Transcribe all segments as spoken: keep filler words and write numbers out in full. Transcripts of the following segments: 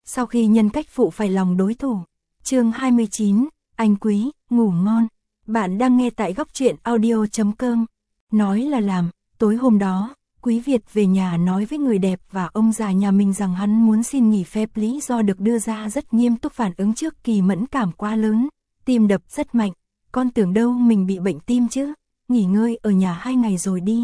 sau khi nhân cách phụ phải lòng đối thủ. Chương hai mươi chín, anh Quý, ngủ ngon. Bạn đang nghe tại góc truyện audio chấm com. Nói là làm, tối hôm đó, Quý Việt về nhà nói với người đẹp và ông già nhà mình rằng hắn muốn xin nghỉ phép, lý do được đưa ra rất nghiêm túc, phản ứng trước kỳ mẫn cảm quá lớn, tim đập rất mạnh. Con tưởng đâu mình bị bệnh tim chứ, nghỉ ngơi ở nhà hai ngày rồi đi.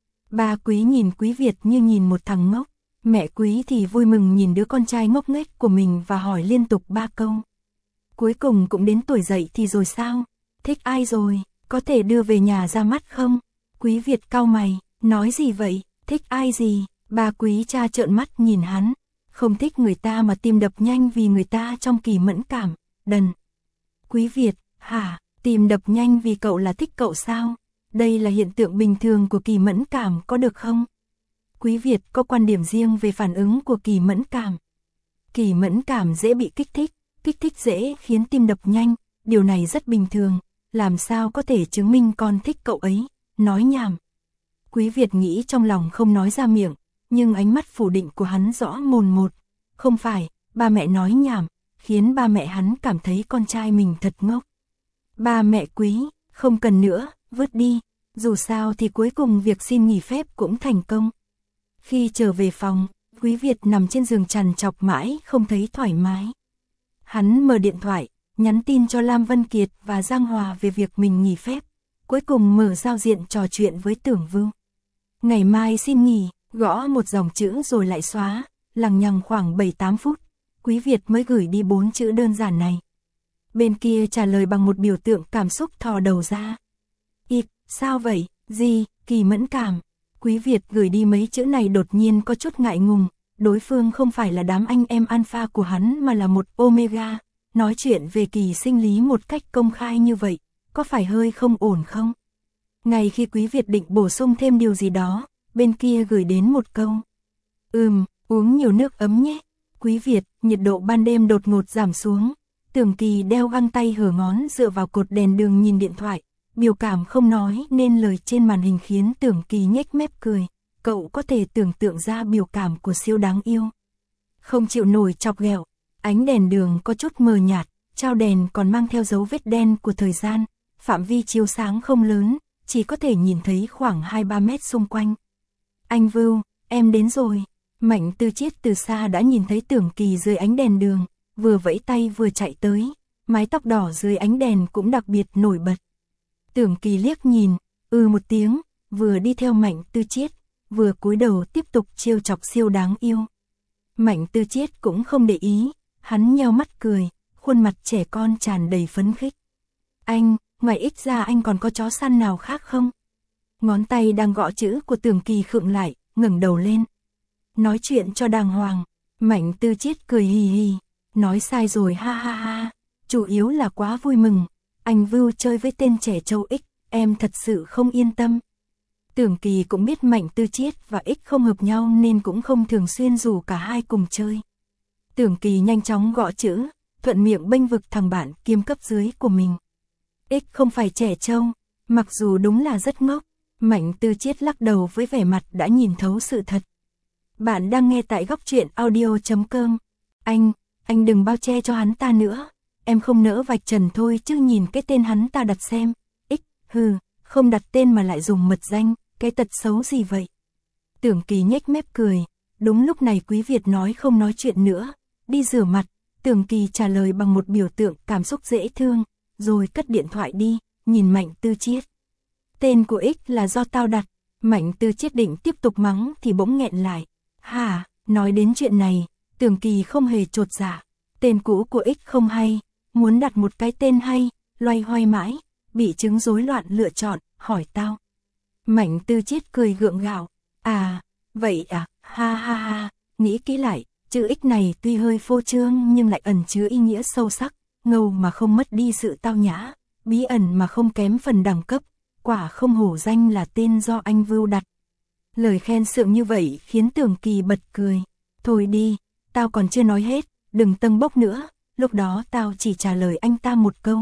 Ba Quý nhìn Quý Việt như nhìn một thằng ngốc, mẹ Quý thì vui mừng nhìn đứa con trai ngốc nghếch của mình và hỏi liên tục ba câu. Cuối cùng cũng đến tuổi dậy thì rồi sao? Thích ai rồi? Có thể đưa về nhà ra mắt không? Quý Việt cau mày, nói gì vậy? Thích ai gì? Ba Quý cha trợn mắt nhìn hắn. Không thích người ta mà tim đập nhanh vì người ta trong kỳ mẫn cảm. Đần. Quý Việt, hả? Tim đập nhanh vì cậu là thích cậu sao? Đây là hiện tượng bình thường của kỳ mẫn cảm, có được không? Quý Việt có quan điểm riêng về phản ứng của kỳ mẫn cảm. Kỳ mẫn cảm dễ bị kích thích, kích thích dễ khiến tim đập nhanh, điều này rất bình thường, làm sao có thể chứng minh con thích cậu ấy, nói nhảm. Quý Việt nghĩ trong lòng không nói ra miệng, nhưng ánh mắt phủ định của hắn rõ mồn một. Không phải, ba mẹ nói nhảm, khiến ba mẹ hắn cảm thấy con trai mình thật ngốc. Ba mẹ Quý, không cần nữa, vứt đi, dù sao thì cuối cùng việc xin nghỉ phép cũng thành công. Khi trở về phòng, Quý Việt nằm trên giường trằn trọc mãi không thấy thoải mái. Hắn mở điện thoại, nhắn tin cho Lam Vân Kiệt và Giang Hòa về việc mình nghỉ phép, cuối cùng mở giao diện trò chuyện với Tưởng Vưu. Ngày mai xin nghỉ, gõ một dòng chữ rồi lại xóa, lằng nhằng khoảng bảy tám phút, Quý Việt mới gửi đi bốn chữ đơn giản này. Bên kia trả lời bằng một biểu tượng cảm xúc thò đầu ra. Ịp, sao vậy, gì, kỳ mẫn cảm. Quý Việt gửi đi mấy chữ này đột nhiên có chút ngại ngùng, đối phương không phải là đám anh em alpha của hắn mà là một omega, nói chuyện về kỳ sinh lý một cách công khai như vậy, có phải hơi không ổn không? Ngay khi Quý Việt định bổ sung thêm điều gì đó, bên kia gửi đến một câu. Ừm, uống nhiều nước ấm nhé. Quý Việt, nhiệt độ ban đêm đột ngột giảm xuống. Tưởng Kỳ đeo găng tay hở ngón dựa vào cột đèn đường nhìn điện thoại, biểu cảm không nói nên lời trên màn hình khiến Tưởng Kỳ nhếch mép cười. Cậu có thể tưởng tượng ra biểu cảm của siêu đáng yêu. Không chịu nổi chọc ghẹo, ánh đèn đường có chút mờ nhạt, trao đèn còn mang theo dấu vết đen của thời gian, phạm vi chiếu sáng không lớn, chỉ có thể nhìn thấy khoảng hai ba mét xung quanh. Anh Vưu, em đến rồi. Mạnh Tư Chiết từ xa đã nhìn thấy Tưởng Kỳ dưới ánh đèn đường, vừa vẫy tay vừa chạy tới, mái tóc đỏ dưới ánh đèn cũng đặc biệt nổi bật. Tưởng Kỳ liếc nhìn, ừ một tiếng, vừa đi theo Mạnh Tư Chiết, vừa cúi đầu tiếp tục trêu chọc siêu đáng yêu. Mạnh Tư Chiết cũng không để ý, hắn nheo mắt cười, khuôn mặt trẻ con tràn đầy phấn khích. Anh, ngoài ít ra anh còn có chó săn nào khác không? Ngón tay đang gõ chữ của Tưởng Kỳ khựng lại, ngẩng đầu lên. Nói chuyện cho đàng hoàng. Mạnh Tư Chiết cười hì hì, nói sai rồi ha ha ha, chủ yếu là quá vui mừng. Anh Vưu chơi với tên trẻ trâu X, em thật sự không yên tâm. Tưởng Kỳ cũng biết Mạnh Tư Chiết và X không hợp nhau nên cũng không thường xuyên rủ cả hai cùng chơi. Tưởng Kỳ nhanh chóng gõ chữ, thuận miệng bênh vực thằng bạn kiêm cấp dưới của mình. X không phải trẻ trâu, mặc dù đúng là rất ngốc. Mạnh Tư Chiết lắc đầu với vẻ mặt đã nhìn thấu sự thật. Bạn đang nghe tại góc truyện audio chấm com. Anh, anh đừng bao che cho hắn ta nữa. Em không nỡ vạch trần thôi chứ nhìn cái tên hắn ta đặt xem. X, hừ, không đặt tên mà lại dùng mật danh, cái tật xấu gì vậy? Tưởng Kỳ nhếch mép cười. Đúng lúc này Quý Việt nói không nói chuyện nữa, đi rửa mặt. Tưởng Kỳ trả lời bằng một biểu tượng cảm xúc dễ thương, rồi cất điện thoại đi, nhìn Mạnh Tư Chiết. Tên của X là do tao đặt. Mạnh Tư Chiết định tiếp tục mắng thì bỗng nghẹn lại. Hả, nói đến chuyện này, Tưởng Kỳ không hề chột dạ. Tên cũ của X không hay, muốn đặt một cái tên hay, loay hoay mãi, bị chứng rối loạn lựa chọn, hỏi tao. Mạnh Tư Chiết cười gượng gạo. À, vậy à, ha ha ha, nghĩ kỹ lại, chữ X này tuy hơi phô trương nhưng lại ẩn chứa ý nghĩa sâu sắc, ngầu mà không mất đi sự tao nhã, bí ẩn mà không kém phần đẳng cấp, quả không hổ danh là tên do anh Vưu đặt. Lời khen sượng như vậy khiến Tưởng Kỳ bật cười. Thôi đi, tao còn chưa nói hết, đừng tâng bốc nữa, lúc đó tao chỉ trả lời anh ta một câu.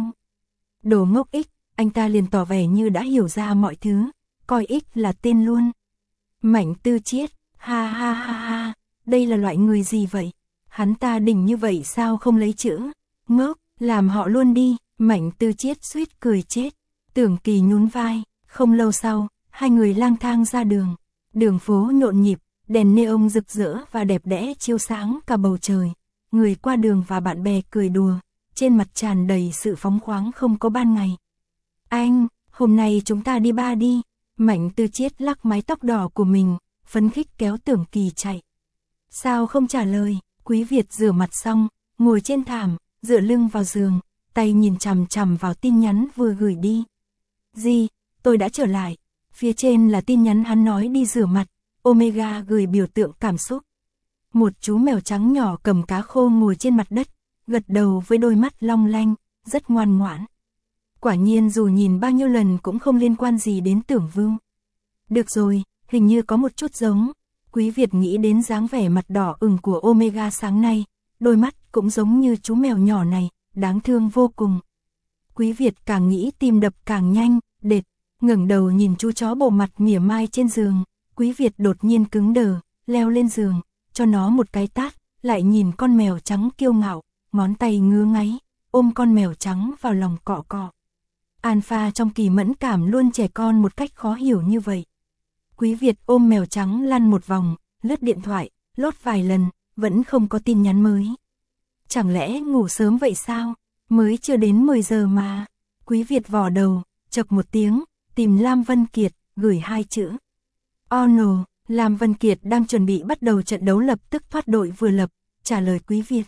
Đồ ngốc X, anh ta liền tỏ vẻ như đã hiểu ra mọi thứ, coi X là tên luôn. Mạnh Tư Chiết, ha ha ha ha, đây là loại người gì vậy? hắn ta đỉnh như vậy sao không lấy chữ, ngốc, làm họ luôn đi, Mạnh Tư Chiết suýt cười chết. Tưởng Kỳ nhún vai, không lâu sau, hai người lang thang ra đường. Đường phố nhộn nhịp, đèn neon rực rỡ và đẹp đẽ chiếu sáng cả bầu trời. Người qua đường và bạn bè cười đùa, trên mặt tràn đầy sự phóng khoáng không có ban ngày. Anh, hôm nay chúng ta đi bar đi. Mạnh Tư Chiết lắc mái tóc đỏ của mình, phấn khích kéo Tưởng Kỳ chạy. Sao không trả lời? Quý Việt rửa mặt xong, ngồi trên thảm, dựa lưng vào giường, tay nhìn chằm chằm vào tin nhắn vừa gửi đi. Gì? Tôi đã trở lại. Phía trên là tin nhắn hắn nói đi rửa mặt. Omega gửi biểu tượng cảm xúc. Một chú mèo trắng nhỏ cầm cá khô ngồi trên mặt đất, gật đầu với đôi mắt long lanh, rất ngoan ngoãn. Quả nhiên dù nhìn bao nhiêu lần cũng không liên quan gì đến Tưởng Vưu. Được rồi, hình như có một chút giống. Quý Việt nghĩ đến dáng vẻ mặt đỏ ửng của Omega sáng nay, đôi mắt cũng giống như chú mèo nhỏ này, đáng thương vô cùng. Quý Việt càng nghĩ tim đập càng nhanh, đệt, ngẩng đầu nhìn chú chó bộ mặt mỉa mai trên giường, Quý Việt đột nhiên cứng đờ, leo lên giường, cho nó một cái tát, lại nhìn con mèo trắng kiêu ngạo, ngón tay ngứa ngáy, ôm con mèo trắng vào lòng cọ cọ. Alpha trong Kỳ mẫn cảm luôn trẻ con một cách khó hiểu như vậy. Quý Việt ôm mèo trắng lăn một vòng, lướt điện thoại, lốt vài lần, vẫn không có tin nhắn mới. Chẳng lẽ ngủ sớm vậy sao? Mới chưa đến mười giờ mà. Quý Việt vò đầu, chậc một tiếng, tìm Lam Vân Kiệt, gửi hai chữ. Oh no, Lam Vân Kiệt đang chuẩn bị bắt đầu trận đấu lập tức thoát đội vừa lập, trả lời Quý Việt.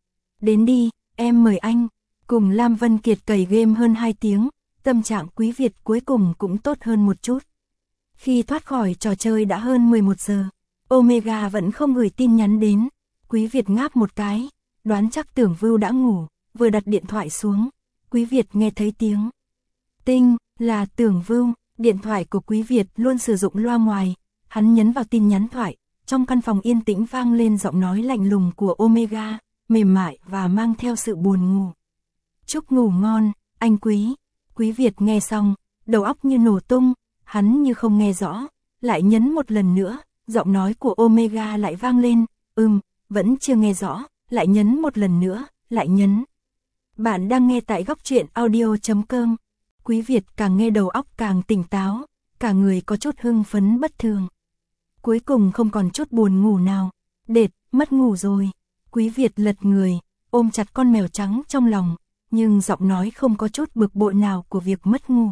Đến đi, em mời anh. Cùng Lam Vân Kiệt cày game hơn hai tiếng, tâm trạng Quý Việt cuối cùng cũng tốt hơn một chút. Khi thoát khỏi trò chơi đã hơn mười một giờ, Omega vẫn không gửi tin nhắn đến. Quý Việt ngáp một cái, đoán chắc Tưởng Vưu đã ngủ, vừa đặt điện thoại xuống. Quý Việt nghe thấy tiếng tinh, là Tưởng Vưu. Điện thoại của Quý Việt luôn sử dụng loa ngoài, hắn nhấn vào tin nhắn thoại, trong căn phòng yên tĩnh vang lên giọng nói lạnh lùng của Omega, mềm mại và mang theo sự buồn ngủ. Chúc ngủ ngon, anh Quý. Quý Việt nghe xong, đầu óc như nổ tung, hắn như không nghe rõ, lại nhấn một lần nữa, giọng nói của Omega lại vang lên, ừm, vẫn chưa nghe rõ, lại nhấn một lần nữa, lại nhấn. Bạn đang nghe tại góc truyện audio chấm com. Quý Việt càng nghe đầu óc càng tỉnh táo, cả người có chút hưng phấn bất thường. Cuối cùng không còn chút buồn ngủ nào. Đệt, mất ngủ rồi. Quý Việt lật người, ôm chặt con mèo trắng trong lòng, nhưng giọng nói không có chút bực bội nào của việc mất ngủ.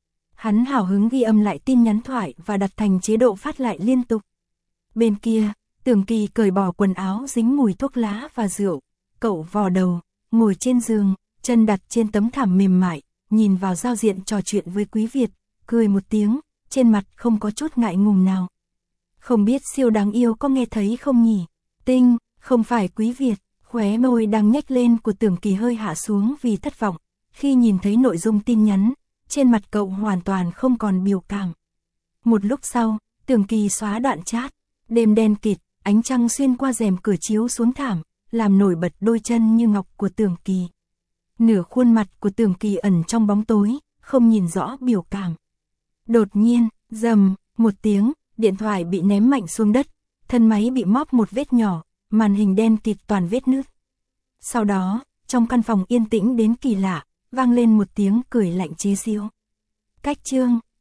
Hắn hào hứng ghi âm lại tin nhắn thoại và đặt thành chế độ phát lại liên tục. Bên kia, Tưởng Kỳ cởi bỏ quần áo dính mùi thuốc lá và rượu, cậu vò đầu, ngồi trên giường, chân đặt trên tấm thảm mềm mại, nhìn vào giao diện trò chuyện với Quý Việt, cười một tiếng, trên mặt không có chút ngại ngùng nào. Không biết siêu đáng yêu có nghe thấy không nhỉ? Tinh, không phải Quý Việt, khóe môi đang nhếch lên của Tưởng Kỳ hơi hạ xuống vì thất vọng, khi nhìn thấy nội dung tin nhắn, trên mặt cậu hoàn toàn không còn biểu cảm. Một lúc sau, Tưởng Kỳ xóa đoạn chat, đêm đen kịt, ánh trăng xuyên qua rèm cửa chiếu xuống thảm, làm nổi bật đôi chân như ngọc của Tưởng Kỳ. Nửa khuôn mặt của Tưởng Kỳ ẩn trong bóng tối, không nhìn rõ biểu cảm. Đột nhiên, rầm, một tiếng, điện thoại bị ném mạnh xuống đất, thân máy bị móp một vết nhỏ, màn hình đen kịt toàn vết nứt. Sau đó, trong căn phòng yên tĩnh đến kỳ lạ, vang lên một tiếng cười lạnh chế giễu. Cách chương,